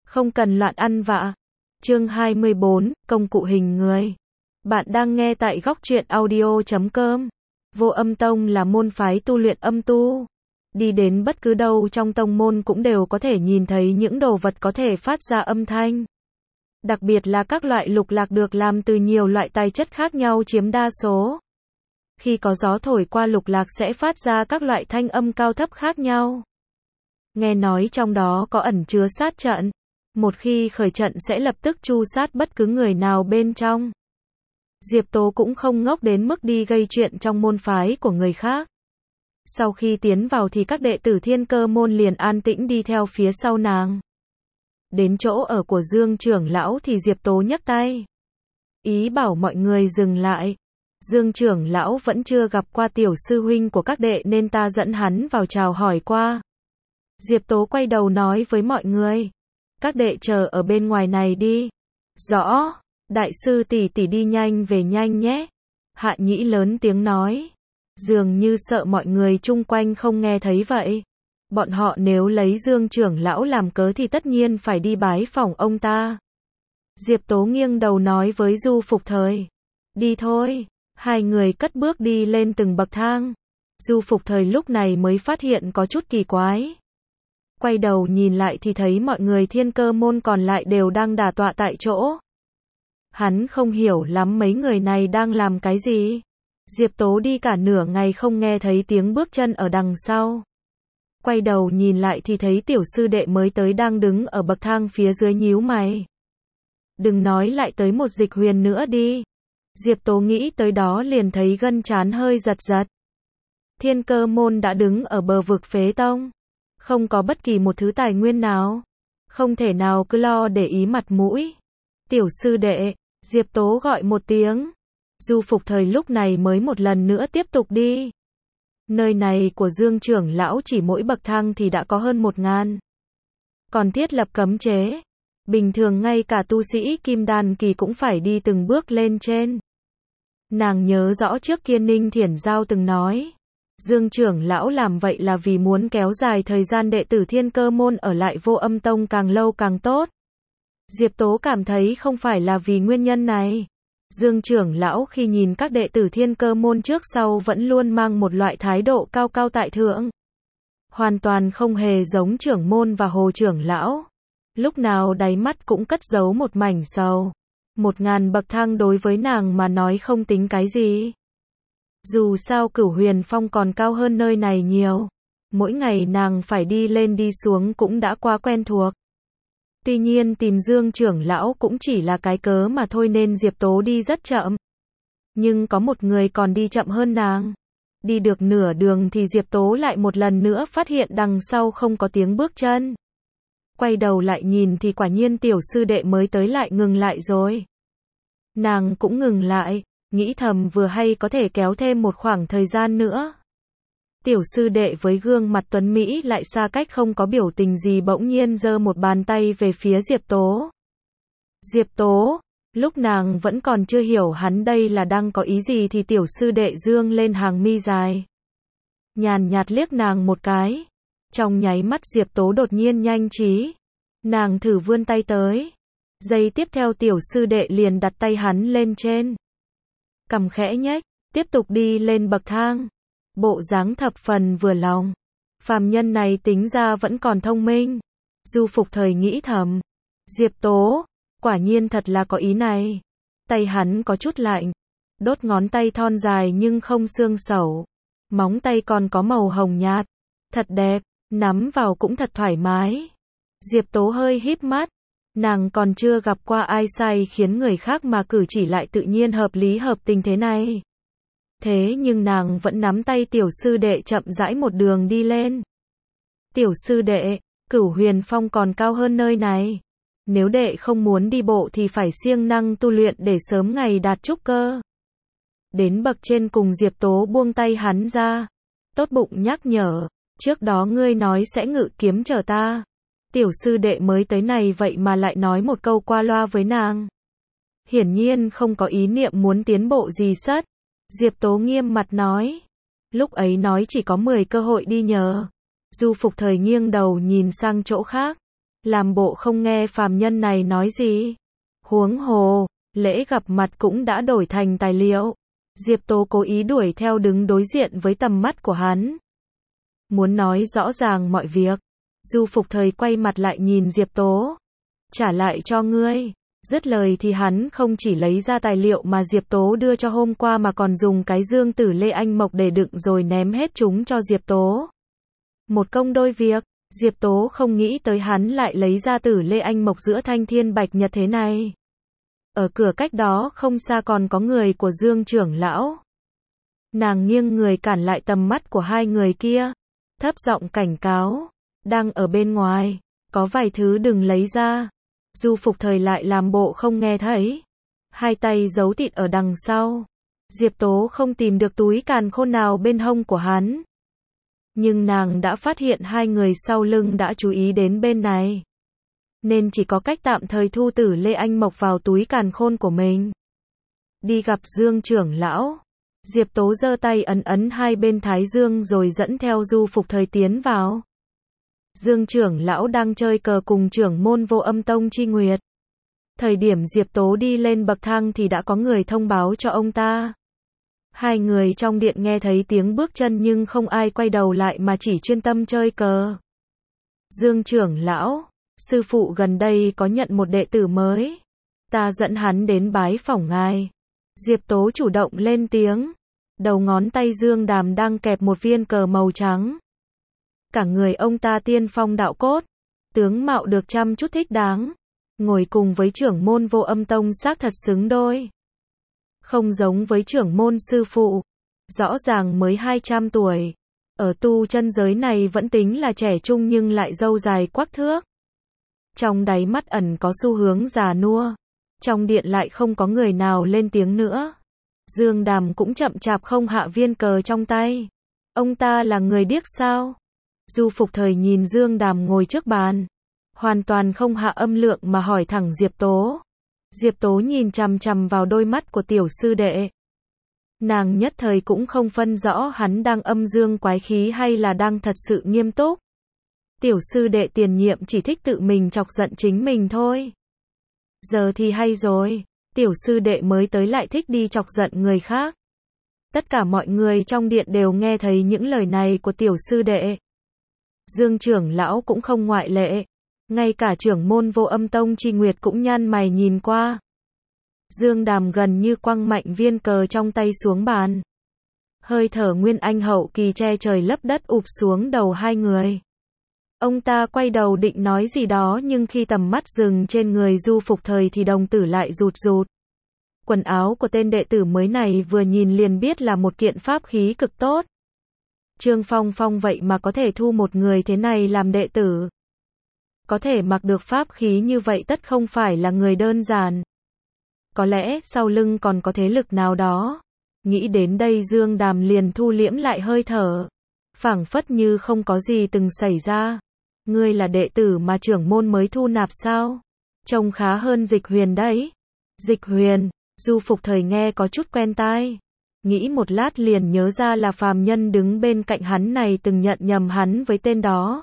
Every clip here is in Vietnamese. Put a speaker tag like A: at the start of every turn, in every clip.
A: Không cần loạn ăn vạ. Chương 24, công cụ hình người. Bạn đang nghe tại góc truyện audio.com. Vô Âm Tông là môn phái tu luyện âm tu. Đi đến bất cứ đâu trong tông môn cũng đều có thể nhìn thấy những đồ vật có thể phát ra âm thanh. Đặc biệt là các loại lục lạc được làm từ nhiều loại tài chất khác nhau chiếm đa số. Khi có gió thổi qua lục lạc sẽ phát ra các loại thanh âm cao thấp khác nhau. Nghe nói trong đó có ẩn chứa sát trận. Một khi khởi trận sẽ lập tức tru sát bất cứ người nào bên trong. Diệp Tố cũng không ngốc đến mức đi gây chuyện trong môn phái của người khác. Sau khi tiến vào thì các đệ tử Thiên Cơ môn liền an tĩnh đi theo phía sau nàng. Đến chỗ ở của Dương trưởng lão thì Diệp Tố nhấc tay. Ý bảo mọi người dừng lại. Dương trưởng lão vẫn chưa gặp qua tiểu sư huynh của các đệ nên ta dẫn hắn vào chào hỏi qua. Diệp Tố quay đầu nói với mọi người. Các đệ chờ ở bên ngoài này đi. Rõ, đại sư tỷ tỷ đi nhanh về nhanh nhé. Hạ Nhĩ lớn tiếng nói. Dường như sợ mọi người chung quanh không nghe thấy vậy. Bọn họ nếu lấy Dương trưởng lão làm cớ thì tất nhiên phải đi bái phỏng ông ta. Diệp Tố nghiêng đầu nói với Du Phục Thời. Đi thôi. Hai người cất bước đi lên từng bậc thang. Du Phục Thời lúc này mới phát hiện có chút kỳ quái. Quay đầu nhìn lại thì thấy mọi người Thiên Cơ môn còn lại đều đang đả tọa tại chỗ. Hắn không hiểu lắm mấy người này đang làm cái gì. Diệp Tố đi cả nửa ngày không nghe thấy tiếng bước chân ở đằng sau. Quay đầu nhìn lại thì thấy tiểu sư đệ mới tới đang đứng ở bậc thang phía dưới nhíu mày. Đừng nói lại tới một Dịch Huyền nữa đi. Diệp Tố nghĩ tới đó liền thấy gân trán hơi giật giật. Thiên Cơ môn đã đứng ở bờ vực phế tông. Không có bất kỳ một thứ tài nguyên nào. Không thể nào cứ lo để ý mặt mũi. Tiểu sư đệ, Diệp Tố gọi một tiếng. Du Phục Thời lúc này mới một lần nữa tiếp tục đi. Nơi này của Dương trưởng lão chỉ mỗi bậc thang thì đã có hơn 1000. Còn thiết lập cấm chế. Bình thường ngay cả tu sĩ kim đan kỳ cũng phải đi từng bước lên trên. Nàng nhớ rõ trước kia Ninh Thiển Giao từng nói. Dương trưởng lão làm vậy là vì muốn kéo dài thời gian đệ tử Thiên Cơ môn ở lại Vô Âm Tông càng lâu càng tốt. Diệp Tố cảm thấy không phải là vì nguyên nhân này. Dương trưởng lão khi nhìn các đệ tử Thiên Cơ môn trước sau vẫn luôn mang một loại thái độ cao cao tại thượng. Hoàn toàn không hề giống trưởng môn và Hồ trưởng lão. Lúc nào đáy mắt cũng cất giấu một mảnh sầu. 1000 bậc thang đối với nàng mà nói không tính cái gì. Dù sao Cửu Huyền Phong còn cao hơn nơi này nhiều. Mỗi ngày nàng phải đi lên đi xuống cũng đã quá quen thuộc. Tuy nhiên tìm Dương trưởng lão cũng chỉ là cái cớ mà thôi nên Diệp Tố đi rất chậm. Nhưng có một người còn đi chậm hơn nàng. Đi được nửa đường thì Diệp Tố lại một lần nữa phát hiện đằng sau không có tiếng bước chân. Quay đầu lại nhìn thì quả nhiên tiểu sư đệ mới tới lại ngừng lại rồi. Nàng cũng ngừng lại, nghĩ thầm vừa hay có thể kéo thêm một khoảng thời gian nữa. Tiểu sư đệ với gương mặt tuấn Mỹ lại xa cách không có biểu tình gì bỗng nhiên giơ một bàn tay về phía Diệp Tố. Diệp Tố, lúc nàng vẫn còn chưa hiểu hắn đây là đang có ý gì thì tiểu sư đệ dương lên hàng mi dài. Nhàn nhạt liếc nàng một cái. Trong nháy mắt Diệp Tố đột nhiên nhanh trí. Nàng thử vươn tay tới. Giây tiếp theo tiểu sư đệ liền đặt tay hắn lên trên. Cằm khẽ nhếch, tiếp tục đi lên bậc thang. Bộ dáng thập phần vừa lòng. Phàm nhân này tính ra vẫn còn thông minh. Du Phục Thời nghĩ thầm. Diệp Tố, quả nhiên thật là có ý này. Tay hắn có chút lạnh. Đốt ngón tay thon dài nhưng không xương sẩu. Móng tay còn có màu hồng nhạt. Thật đẹp, nắm vào cũng thật thoải mái. Diệp Tố hơi híp mắt. Nàng còn chưa gặp qua ai sai khiến người khác mà cử chỉ lại tự nhiên hợp lý hợp tình thế này. Thế nhưng nàng vẫn nắm tay tiểu sư đệ chậm rãi một đường đi lên. Tiểu sư đệ, Cửu Huyền Phong còn cao hơn nơi này. Nếu đệ không muốn đi bộ thì phải siêng năng tu luyện để sớm ngày đạt trúc cơ. Đến bậc trên cùng Diệp Tố buông tay hắn ra. Tốt bụng nhắc nhở, trước đó ngươi nói sẽ ngự kiếm chờ ta. Tiểu sư đệ mới tới này vậy mà lại nói một câu qua loa với nàng. Hiển nhiên không có ý niệm muốn tiến bộ gì sất. Diệp Tố nghiêm mặt nói. Lúc ấy nói chỉ có 10 cơ hội đi nhờ. Du Phục Thời nghiêng đầu nhìn sang chỗ khác. làm bộ không nghe phàm nhân này nói gì. Huống hồ, lễ gặp mặt cũng đã đổi thành tài liệu. Diệp Tố cố ý đuổi theo đứng đối diện với tầm mắt của hắn. Muốn nói rõ ràng mọi việc. Du Phục Thời quay mặt lại nhìn Diệp Tố. Trả lại cho ngươi. Dứt lời thì hắn không chỉ lấy ra tài liệu mà Diệp Tố đưa cho hôm qua mà còn dùng cái dương tử Lê Anh Mộc để đựng rồi ném hết chúng cho Diệp Tố. Một công đôi việc, Diệp Tố không nghĩ tới hắn lại lấy ra tử Lê Anh Mộc giữa thanh thiên bạch nhật thế này. Ở cửa cách đó không xa còn có người của Dương trưởng lão. Nàng nghiêng người cản lại tầm mắt của hai người kia, thấp giọng cảnh cáo, đang ở bên ngoài, có vài thứ đừng lấy ra. Du Phục Thời lại làm bộ không nghe thấy, hai tay giấu tịt ở đằng sau. Diệp Tố không tìm được túi càn khôn nào bên hông của hắn, nhưng nàng đã phát hiện hai người sau lưng đã chú ý đến bên này, nên chỉ có cách tạm thời thu tử Lê Anh Mộc vào túi càn khôn của mình. Đi gặp Dương trưởng lão. Diệp Tố giơ tay ấn ấn hai bên thái dương rồi dẫn theo Du Phục Thời tiến vào. Dương trưởng lão đang chơi cờ cùng trưởng môn Vô Âm Tông Chi Nguyệt. Thời điểm Diệp Tố đi lên bậc thang thì đã có người thông báo cho ông ta. Hai người trong điện nghe thấy tiếng bước chân nhưng không ai quay đầu lại mà chỉ chuyên tâm chơi cờ. Dương trưởng lão, sư phụ gần đây có nhận một đệ tử mới. Ta dẫn hắn đến bái phỏng ngài. Diệp Tố chủ động lên tiếng. Đầu ngón tay Dương Đàm đang kẹp một viên cờ màu trắng. Cả người ông ta tiên phong đạo cốt, tướng mạo được chăm chút thích đáng, ngồi cùng với trưởng môn Vô Âm Tông xác thật xứng đôi. Không giống với trưởng môn sư phụ, rõ ràng mới 200 tuổi, ở tu chân giới này vẫn tính là trẻ trung nhưng lại râu dài quắc thước. Trong đáy mắt ẩn có xu hướng già nua, trong điện lại không có người nào lên tiếng nữa. Dương Đàm cũng chậm chạp không hạ viên cờ trong tay. Ông ta là người điếc sao? Du Phục Thời nhìn Dương Đàm ngồi trước bàn, hoàn toàn không hạ âm lượng mà hỏi thẳng Diệp Tố. Diệp Tố nhìn chằm chằm vào đôi mắt của tiểu sư đệ. Nàng nhất thời cũng không phân rõ hắn đang âm dương quái khí hay là đang thật sự nghiêm túc. Tiểu sư đệ tiền nhiệm chỉ thích tự mình chọc giận chính mình thôi. Giờ thì hay rồi, tiểu sư đệ mới tới lại thích đi chọc giận người khác. Tất cả mọi người trong điện đều nghe thấy những lời này của tiểu sư đệ. Dương trưởng lão cũng không ngoại lệ. Ngay cả trưởng môn Vô Âm Tông Chi Nguyệt cũng nhăn mày nhìn qua. Dương Đàm gần như quăng mạnh viên cờ trong tay xuống bàn. Hơi thở nguyên anh hậu kỳ che trời lấp đất ụp xuống đầu hai người. Ông ta quay đầu định nói gì đó nhưng khi tầm mắt dừng trên người Du Phục Thời thì đồng tử lại rụt rụt. Quần áo của tên đệ tử mới này vừa nhìn liền biết là một kiện pháp khí cực tốt. Trương Phong Phong vậy mà có thể thu một người thế này làm đệ tử. Có thể mặc được pháp khí như vậy tất không phải là người đơn giản. Có lẽ sau lưng còn có thế lực nào đó. Nghĩ đến đây Dương Đàm liền thu liễm lại hơi thở. Phảng phất như không có gì từng xảy ra. Ngươi là đệ tử mà trưởng môn mới thu nạp sao? Trông khá hơn Dịch Huyền đấy. Dịch Huyền, Du Phục Thời nghe có chút quen tai. Nghĩ một lát liền nhớ ra là phàm nhân đứng bên cạnh hắn này từng nhận nhầm hắn với tên đó.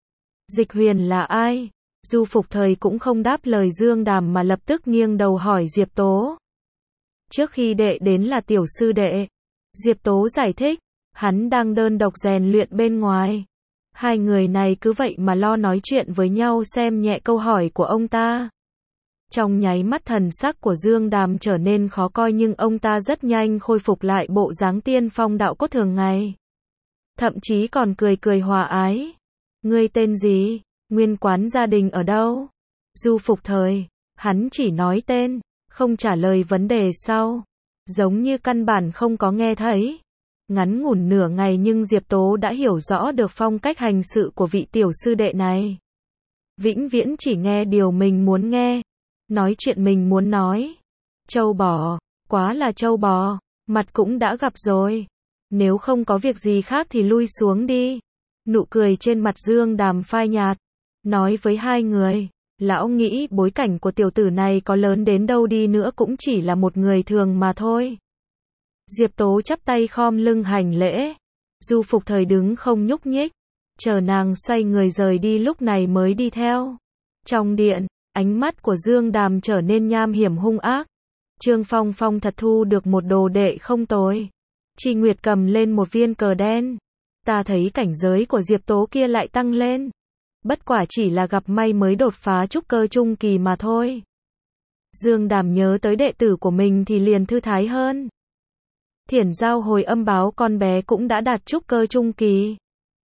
A: Dịch Huyền là ai? Du Phục Thời cũng không đáp lời Dương Đàm mà lập tức nghiêng đầu hỏi Diệp Tố. Trước khi đệ đến là tiểu sư đệ. Diệp Tố giải thích, hắn đang đơn độc rèn luyện bên ngoài. Hai người này cứ vậy mà lo nói chuyện với nhau xem nhẹ câu hỏi của ông ta. Trong nháy mắt thần sắc của Dương Đàm trở nên khó coi nhưng ông ta rất nhanh khôi phục lại bộ dáng tiên phong đạo cốt thường ngày. Thậm chí còn cười cười hòa ái. Ngươi tên gì? Nguyên quán gia đình ở đâu? Du Phục Thời, hắn chỉ nói tên, không trả lời vấn đề sau. Giống như căn bản không có nghe thấy. Ngắn ngủn nửa ngày nhưng Diệp Tố đã hiểu rõ được phong cách hành sự của vị tiểu sư đệ này. Vĩnh viễn chỉ nghe điều mình muốn nghe. Nói chuyện mình muốn nói. Trâu bò, quá là trâu bò, mặt cũng đã gặp rồi. Nếu không có việc gì khác thì lui xuống đi. Nụ cười trên mặt Dương Đàm phai nhạt. Nói với hai người, lão nghĩ bối cảnh của tiểu tử này có lớn đến đâu đi nữa cũng chỉ là một người thường mà thôi. Diệp Tố chắp tay khom lưng hành lễ. Du Phục Thời đứng không nhúc nhích. Chờ nàng xoay người rời đi lúc này mới đi theo. Trong điện, ánh mắt của Dương Đàm trở nên nham hiểm hung ác. Trương Phong Phong thật thu được một đồ đệ không tồi. Chi Nguyệt cầm lên một viên cờ đen. Ta thấy cảnh giới của Diệp Tố kia lại tăng lên. Bất quả chỉ là gặp may mới đột phá trúc cơ trung kỳ mà thôi. Dương Đàm nhớ tới đệ tử của mình thì liền thư thái hơn. Thiển Giao hồi âm báo con bé cũng đã đạt trúc cơ trung kỳ.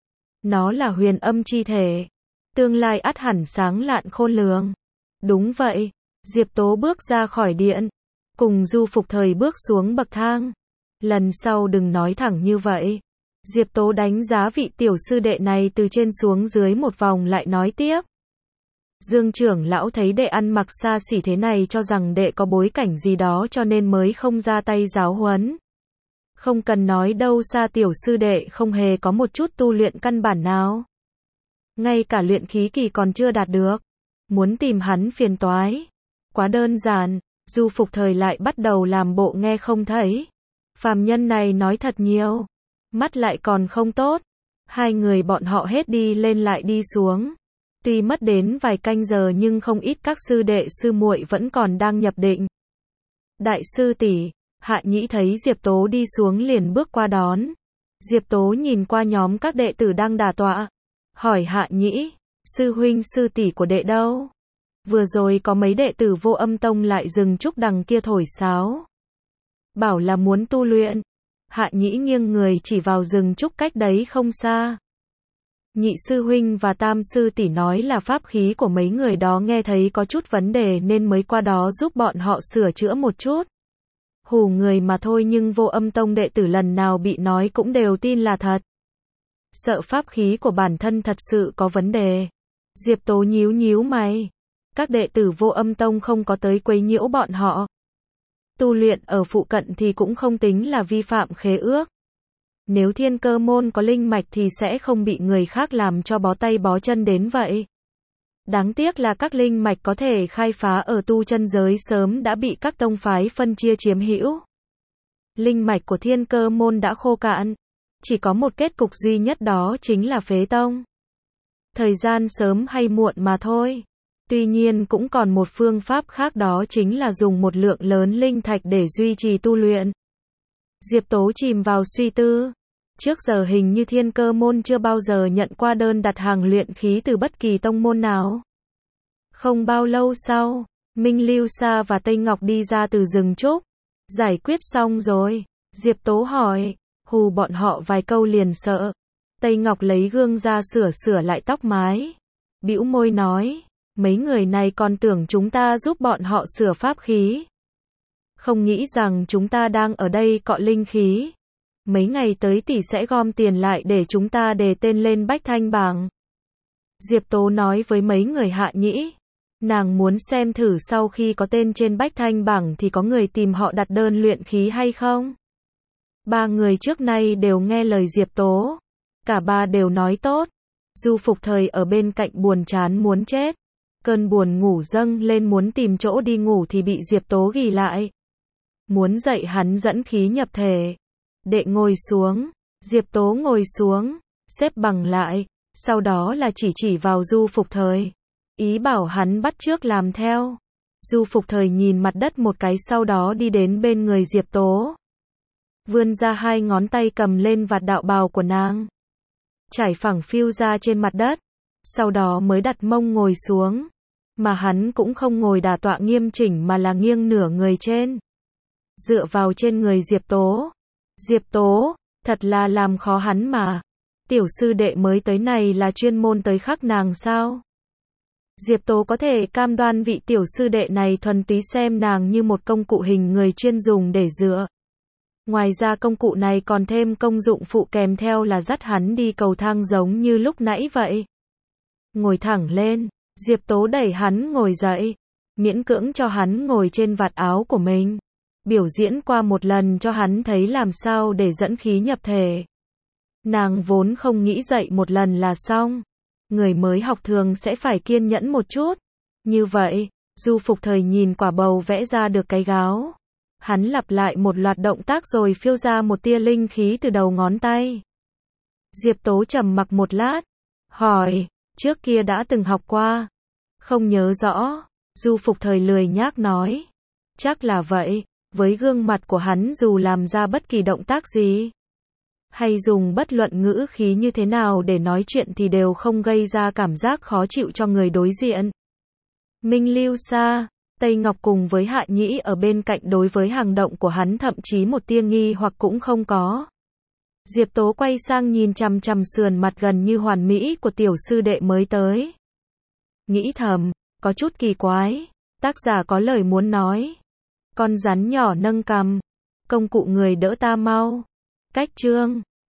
A: Nó là huyền âm chi thể. Tương lai ắt hẳn sáng lạn khôn lường. Đúng vậy. Diệp Tố bước ra khỏi điện. Cùng Du Phục Thời bước xuống bậc thang. Lần sau đừng nói thẳng như vậy. Diệp Tố đánh giá vị tiểu sư đệ này từ trên xuống dưới một vòng lại nói tiếp. Dương trưởng lão thấy đệ ăn mặc xa xỉ thế này cho rằng đệ có bối cảnh gì đó cho nên mới không ra tay giáo huấn. Không cần nói đâu xa tiểu sư đệ không hề có một chút tu luyện căn bản nào. Ngay cả luyện khí kỳ còn chưa đạt được. Muốn tìm hắn phiền toái. Quá đơn giản, Du Phục Thời lại bắt đầu làm bộ nghe không thấy. Phàm nhân này nói thật nhiều. Mắt lại còn không tốt. Hai người bọn họ hết đi lên lại đi xuống. Tuy mất đến vài canh giờ nhưng không ít các sư đệ sư muội vẫn còn đang nhập định. Đại sư tỷ, Hạ Nhĩ thấy Diệp Tố đi xuống liền bước qua đón. Diệp Tố nhìn qua nhóm các đệ tử đang đả tọa. Hỏi Hạ Nhĩ, sư huynh sư tỷ của đệ đâu? Vừa rồi có mấy đệ tử Vô Âm Tông lại dừng trúc đằng kia thổi sáo. Bảo là muốn tu luyện. Hạ Nhĩ nghiêng người chỉ vào rừng trúc cách đấy không xa. Nhị sư huynh và tam sư tỷ nói là pháp khí của mấy người đó nghe thấy có chút vấn đề nên mới qua đó giúp bọn họ sửa chữa một chút. Hù người mà thôi nhưng Vô Âm Tông đệ tử lần nào bị nói cũng đều tin là thật. Sợ pháp khí của bản thân thật sự có vấn đề. Diệp Tố nhíu nhíu mày. Các đệ tử Vô Âm Tông không có tới quấy nhiễu bọn họ. Tu luyện ở phụ cận thì cũng không tính là vi phạm khế ước. Nếu Thiên Cơ môn có linh mạch thì sẽ không bị người khác làm cho bó tay bó chân đến vậy. Đáng tiếc là các linh mạch có thể khai phá ở tu chân giới sớm đã bị các tông phái phân chia chiếm hữu. Linh mạch của Thiên Cơ môn đã khô cạn. Chỉ có một kết cục duy nhất đó chính là phế tông. Thời gian sớm hay muộn mà thôi. Tuy nhiên cũng còn một phương pháp khác đó chính là dùng một lượng lớn linh thạch để duy trì tu luyện. Diệp Tố chìm vào suy tư. Trước giờ hình như Thiên Cơ môn chưa bao giờ nhận qua đơn đặt hàng luyện khí từ bất kỳ tông môn nào. Không bao lâu sau, Minh Lưu Sa và Tây Ngọc đi ra từ rừng trúc. Giải quyết xong rồi. Diệp Tố hỏi. Hù bọn họ vài câu liền sợ. Tây Ngọc lấy gương ra sửa lại tóc mái. Bĩu môi nói. Mấy người này còn tưởng chúng ta giúp bọn họ sửa pháp khí. Không nghĩ rằng chúng ta đang ở đây cọ linh khí. Mấy ngày tới tỷ sẽ gom tiền lại để chúng ta đề tên lên bách thanh bảng. Diệp Tố nói với mấy người Hạ Nhĩ. Nàng muốn xem thử sau khi có tên trên bách thanh bảng thì có người tìm họ đặt đơn luyện khí hay không. Ba người trước nay đều nghe lời Diệp Tố. Cả ba đều nói tốt. Du Phục Thời ở bên cạnh buồn chán muốn chết. Cơn buồn ngủ dâng lên muốn tìm chỗ đi ngủ thì bị Diệp Tố ghì lại. Muốn dậy hắn dẫn khí nhập thể. Đệ ngồi xuống. Diệp Tố ngồi xuống. Xếp bằng lại. Sau đó là chỉ vào Du Phục Thời. Ý bảo hắn bắt chước làm theo. Du Phục Thời nhìn mặt đất một cái sau đó đi đến bên người Diệp Tố. Vươn ra hai ngón tay cầm lên vạt đạo bào của nàng. Trải phẳng phiu ra trên mặt đất. Sau đó mới đặt mông ngồi xuống. Mà hắn cũng không ngồi đả tọa nghiêm chỉnh mà là nghiêng nửa người trên. Dựa vào trên người Diệp Tố. Diệp Tố, thật là làm khó hắn mà. Tiểu sư đệ mới tới này là chuyên môn tới khắc nàng sao? Diệp Tố có thể cam đoan vị tiểu sư đệ này thuần túy xem nàng như một công cụ hình người chuyên dùng để dựa. Ngoài ra công cụ này còn thêm công dụng phụ kèm theo là dắt hắn đi cầu thang giống như lúc nãy vậy. Ngồi thẳng lên, Diệp Tố đẩy hắn ngồi dậy, miễn cưỡng cho hắn ngồi trên vạt áo của mình. Biểu diễn qua một lần cho hắn thấy làm sao để dẫn khí nhập thể. Nàng vốn không nghĩ dậy một lần là xong. Người mới học thường sẽ phải kiên nhẫn một chút. Như vậy, Du Phục Thời nhìn quả bầu vẽ ra được cái gáo. Hắn lặp lại một loạt động tác rồi phiêu ra một tia linh khí từ đầu ngón tay. Diệp Tố trầm mặc một lát. Hỏi, trước kia đã từng học qua. Không nhớ rõ, Du Phục Thời lười nhác nói. Chắc là vậy, với gương mặt của hắn dù làm ra bất kỳ động tác gì, hay dùng bất luận ngữ khí như thế nào để nói chuyện thì đều không gây ra cảm giác khó chịu cho người đối diện. Minh Lưu Sa, Tây Ngọc cùng với Hạ Nhĩ ở bên cạnh đối với hành động của hắn thậm chí một tia nghi hoặc cũng không có. Diệp Tố quay sang nhìn chằm chằm sườn mặt gần như hoàn mỹ của tiểu sư đệ mới tới. Nghĩ thầm, có chút kỳ quái, tác giả có lời muốn nói. Con rắn nhỏ nâng cằm, công cụ người đỡ ta mau. Cách chương